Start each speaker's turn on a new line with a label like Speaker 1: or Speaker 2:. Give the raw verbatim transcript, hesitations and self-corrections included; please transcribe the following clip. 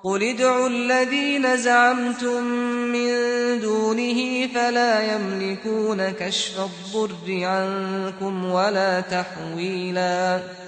Speaker 1: قُلِ ادْعُوا الَّذِينَ زَعَمْتُم مِّن دُونِهِ فَلَا يَمْلِكُونَ كَشْفَ الضُّرِّ عَنكُمْ وَلَا تَحْوِيلًا